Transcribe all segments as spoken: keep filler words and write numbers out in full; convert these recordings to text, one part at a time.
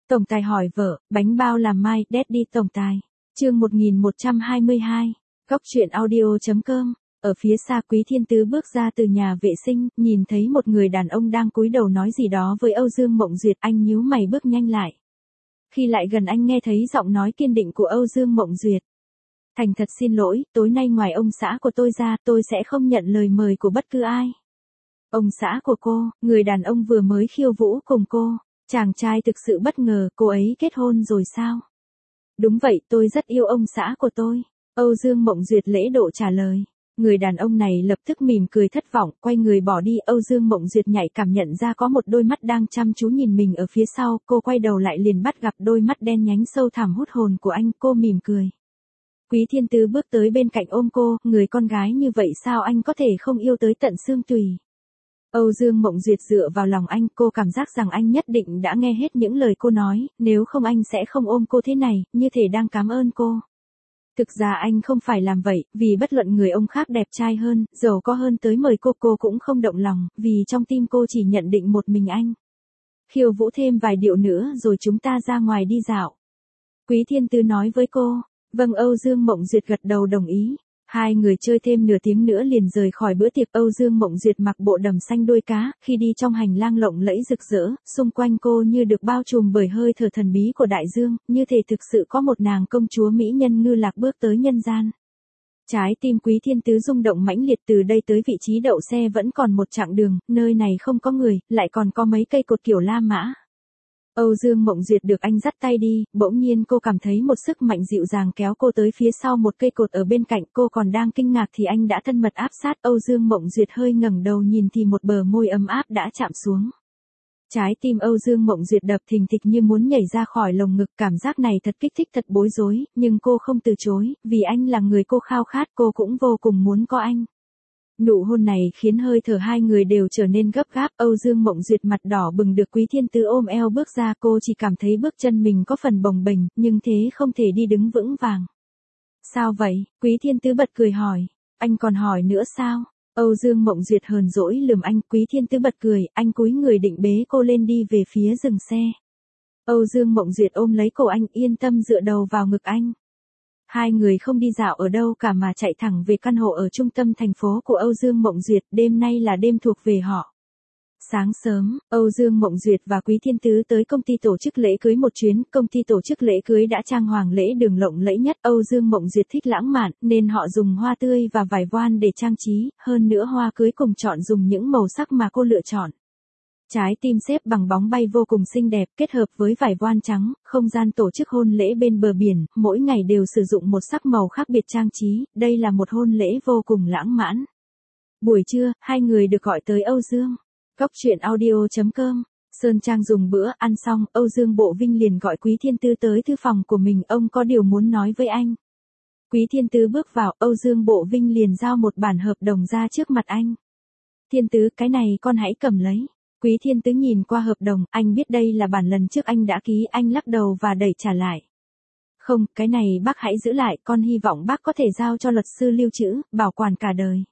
Tổng tài hỏi vợ, bánh bao làm mai, Daddy tổng tài. Chương một nghìn một trăm hai mươi hai. Góc truyện audio.com. Ở phía xa Quý Thiên Tứ bước ra từ nhà vệ sinh, nhìn thấy một người đàn ông đang cúi đầu nói gì đó với Âu Dương Mộng Duyệt, anh nhíu mày bước nhanh lại. Khi lại gần anh nghe thấy giọng nói kiên định của Âu Dương Mộng Duyệt. Thành thật xin lỗi, tối nay ngoài ông xã của tôi ra, tôi sẽ không nhận lời mời của bất cứ ai. Ông xã của cô, người đàn ông vừa mới khiêu vũ cùng cô. Chàng trai thực sự bất ngờ, cô ấy kết hôn rồi sao? Đúng vậy, tôi rất yêu ông xã của tôi. Âu Dương Mộng Duyệt lễ độ trả lời. Người đàn ông này lập tức mỉm cười thất vọng, quay người bỏ đi. Âu Dương Mộng Duyệt nhạy cảm nhận ra có một đôi mắt đang chăm chú nhìn mình ở phía sau, cô quay đầu lại liền bắt gặp đôi mắt đen nhánh sâu thẳm hút hồn của anh, cô mỉm cười. Quý Thiên Tứ bước tới bên cạnh ôm cô, người con gái như vậy sao anh có thể không yêu tới tận xương tùy. Âu Dương Mộng Duyệt dựa vào lòng anh, cô cảm giác rằng anh nhất định đã nghe hết những lời cô nói, nếu không anh sẽ không ôm cô thế này, như thể đang cảm ơn cô. Thực ra anh không phải làm vậy, vì bất luận người ông khác đẹp trai hơn, giàu có hơn tới mời cô cô cũng không động lòng, vì trong tim cô chỉ nhận định một mình anh. Khiêu vũ thêm vài điệu nữa rồi chúng ta ra ngoài đi dạo. Quý Thiên Tứ nói với cô. Vâng, Âu Dương Mộng Duyệt gật đầu đồng ý. Hai người chơi thêm nửa tiếng nữa liền rời khỏi bữa tiệc. Âu Dương Mộng Duyệt mặc bộ đầm xanh đuôi cá, khi đi trong hành lang lộng lẫy rực rỡ, xung quanh cô như được bao trùm bởi hơi thở thần bí của đại dương, như thể thực sự có một nàng công chúa mỹ nhân ngư lạc bước tới nhân gian. Trái tim Quý Thiên Tứ rung động mãnh liệt, từ đây tới vị trí đậu xe vẫn còn một chặng đường, nơi này không có người, lại còn có mấy cây cột kiểu La Mã. Âu Dương Mộng Duyệt được anh dắt tay đi, bỗng nhiên cô cảm thấy một sức mạnh dịu dàng kéo cô tới phía sau một cây cột ở bên cạnh, cô còn đang kinh ngạc thì anh đã thân mật áp sát. Âu Dương Mộng Duyệt hơi ngẩng đầu nhìn thì một bờ môi ấm áp đã chạm xuống. Trái tim Âu Dương Mộng Duyệt đập thình thịch như muốn nhảy ra khỏi lồng ngực, cảm giác này thật kích thích thật bối rối, nhưng cô không từ chối, vì anh là người cô khao khát, cô cũng vô cùng muốn có anh. Nụ hôn này khiến hơi thở hai người đều trở nên gấp gáp. Âu Dương Mộng Duyệt mặt đỏ bừng được Quý Thiên Tứ ôm eo bước ra, cô chỉ cảm thấy bước chân mình có phần bồng bềnh, nhưng thế không thể đi đứng vững vàng. Sao vậy? Quý Thiên Tứ bật cười hỏi. Anh còn hỏi nữa sao? Âu Dương Mộng Duyệt hờn dỗi lườm anh. Quý Thiên Tứ bật cười, anh cúi người định bế cô lên đi về phía dừng xe. Âu Dương Mộng Duyệt ôm lấy cổ anh, yên tâm dựa đầu vào ngực anh. Hai người không đi dạo ở đâu cả mà chạy thẳng về căn hộ ở trung tâm thành phố của Âu Dương Mộng Duyệt, đêm nay là đêm thuộc về họ. Sáng sớm, Âu Dương Mộng Duyệt và Quý Thiên Tứ tới công ty tổ chức lễ cưới một chuyến, công ty tổ chức lễ cưới đã trang hoàng lễ đường lộng lẫy nhất. Âu Dương Mộng Duyệt thích lãng mạn, nên họ dùng hoa tươi và vải voan để trang trí, hơn nữa hoa cưới cùng chọn dùng những màu sắc mà cô lựa chọn. Trái tim xếp bằng bóng bay vô cùng xinh đẹp, kết hợp với vải voan trắng, không gian tổ chức hôn lễ bên bờ biển, mỗi ngày đều sử dụng một sắc màu khác biệt trang trí, đây là một hôn lễ vô cùng lãng mạn. Buổi trưa, hai người được gọi tới Âu Dương. Góc truyện audio.com. Sơn Trang dùng bữa, ăn xong, Âu Dương Bộ Vinh liền gọi Quý Thiên Tứ tới thư phòng của mình, ông có điều muốn nói với anh. Quý Thiên Tứ bước vào, Âu Dương Bộ Vinh liền giao một bản hợp đồng ra trước mặt anh. Thiên Tứ, cái này con hãy cầm lấy. Quý Thiên Tứ nhìn qua hợp đồng, anh biết đây là bản lần trước anh đã ký, anh lắc đầu và đẩy trả lại. Không, cái này bác hãy giữ lại, con hy vọng bác có thể giao cho luật sư lưu trữ, bảo quản cả đời.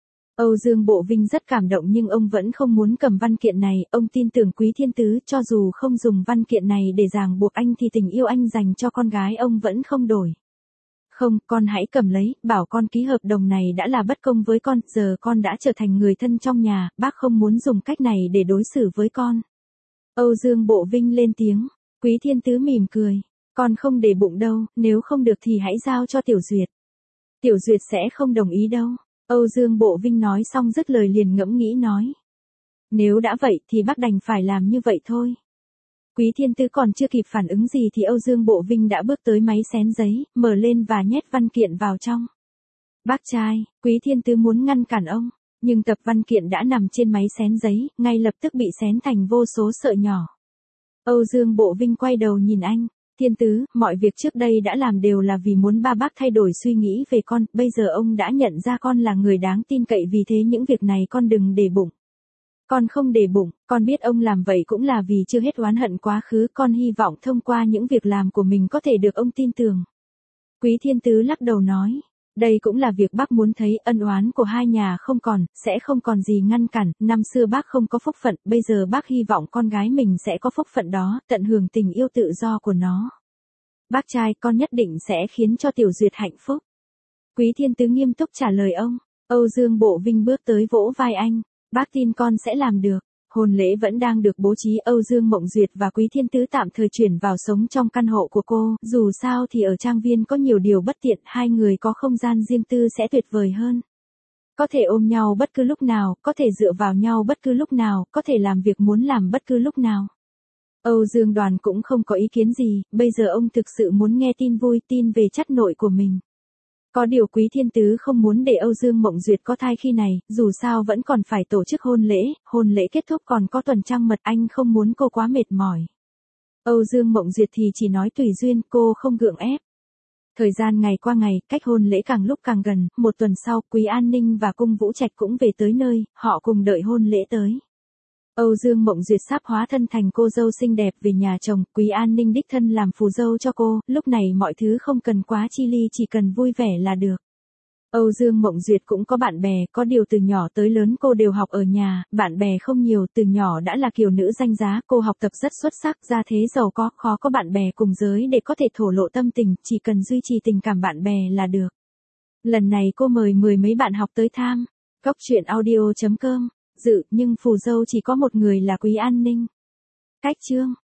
Âu Dương Bộ Vinh rất cảm động nhưng ông vẫn không muốn cầm văn kiện này, ông tin tưởng Quý Thiên Tứ, cho dù không dùng văn kiện này để ràng buộc anh thì tình yêu anh dành cho con gái ông vẫn không đổi. Không, con hãy cầm lấy, bảo con ký hợp đồng này đã là bất công với con, giờ con đã trở thành người thân trong nhà, bác không muốn dùng cách này để đối xử với con. Âu Dương Bộ Vinh lên tiếng, Quý Thiên Tứ mỉm cười, con không để bụng đâu, nếu không được thì hãy giao cho Tiểu Duyệt. Tiểu Duyệt sẽ không đồng ý đâu. Âu Dương Bộ Vinh nói xong dứt lời liền ngẫm nghĩ nói. Nếu đã vậy thì bác đành phải làm như vậy thôi. Quý Thiên Tứ còn chưa kịp phản ứng gì thì Âu Dương Bộ Vinh đã bước tới máy xén giấy, mở lên và nhét văn kiện vào trong. Bác trai, Quý Thiên Tứ muốn ngăn cản ông, nhưng tập văn kiện đã nằm trên máy xén giấy, ngay lập tức bị xén thành vô số sợi nhỏ. Âu Dương Bộ Vinh quay đầu nhìn anh, Thiên Tứ, mọi việc trước đây đã làm đều là vì muốn ba bác thay đổi suy nghĩ về con, bây giờ ông đã nhận ra con là người đáng tin cậy, vì thế những việc này con đừng để bụng. Con không để bụng, con biết ông làm vậy cũng là vì chưa hết oán hận quá khứ, con hy vọng thông qua những việc làm của mình có thể được ông tin tưởng. Quý Thiên Tứ lắc đầu nói, Đây cũng là việc bác muốn thấy, ân oán của hai nhà không còn, sẽ không còn gì ngăn cản, năm xưa bác không có phúc phận, bây giờ bác hy vọng con gái mình sẽ có phúc phận đó, tận hưởng tình yêu tự do của nó. Bác trai, con nhất định sẽ khiến cho Tiểu Duyệt hạnh phúc. Quý Thiên Tứ nghiêm túc trả lời ông. Âu Dương Bộ Vinh bước tới vỗ vai anh. Bác tin con sẽ làm được. Hôn lễ vẫn đang được bố trí, Âu Dương Mộng Duyệt và Quý Thiên Tứ tạm thời chuyển vào sống trong căn hộ của cô, dù sao thì ở trang viên có nhiều điều bất tiện, hai người có không gian riêng tư sẽ tuyệt vời hơn. Có thể ôm nhau bất cứ lúc nào, có thể dựa vào nhau bất cứ lúc nào, có thể làm việc muốn làm bất cứ lúc nào. Âu Dương Đoàn cũng không có ý kiến gì, bây giờ ông thực sự muốn nghe tin vui, tin về chắt nội của mình. Có điều Quý Thiên Tứ không muốn để Âu Dương Mộng Duyệt có thai khi này, dù sao vẫn còn phải tổ chức hôn lễ, hôn lễ kết thúc còn có tuần trăng mật, anh không muốn cô quá mệt mỏi. Âu Dương Mộng Duyệt thì chỉ nói tùy duyên, cô không gượng ép. Thời gian ngày qua ngày, cách hôn lễ càng lúc càng gần, một tuần sau, Quý An Ninh và Cung Vũ Trạch cũng về tới nơi, họ cùng đợi hôn lễ tới. Âu Dương Mộng Duyệt sắp hóa thân thành cô dâu xinh đẹp về nhà chồng, Quý An Ninh đích thân làm phù dâu cho cô, lúc này mọi thứ không cần quá chi ly, chỉ cần vui vẻ là được. Âu Dương Mộng Duyệt cũng có bạn bè, có điều từ nhỏ tới lớn cô đều học ở nhà, bạn bè không nhiều, từ nhỏ đã là kiều nữ danh giá, cô học tập rất xuất sắc, gia thế giàu có, khó có bạn bè cùng giới để có thể thổ lộ tâm tình, chỉ cần duy trì tình cảm bạn bè là được. Lần này cô mời mười mấy bạn học tới tham. Cốc truyện audio chấm com dự, nhưng phù dâu chỉ có một người là Quý An Ninh. Cách chương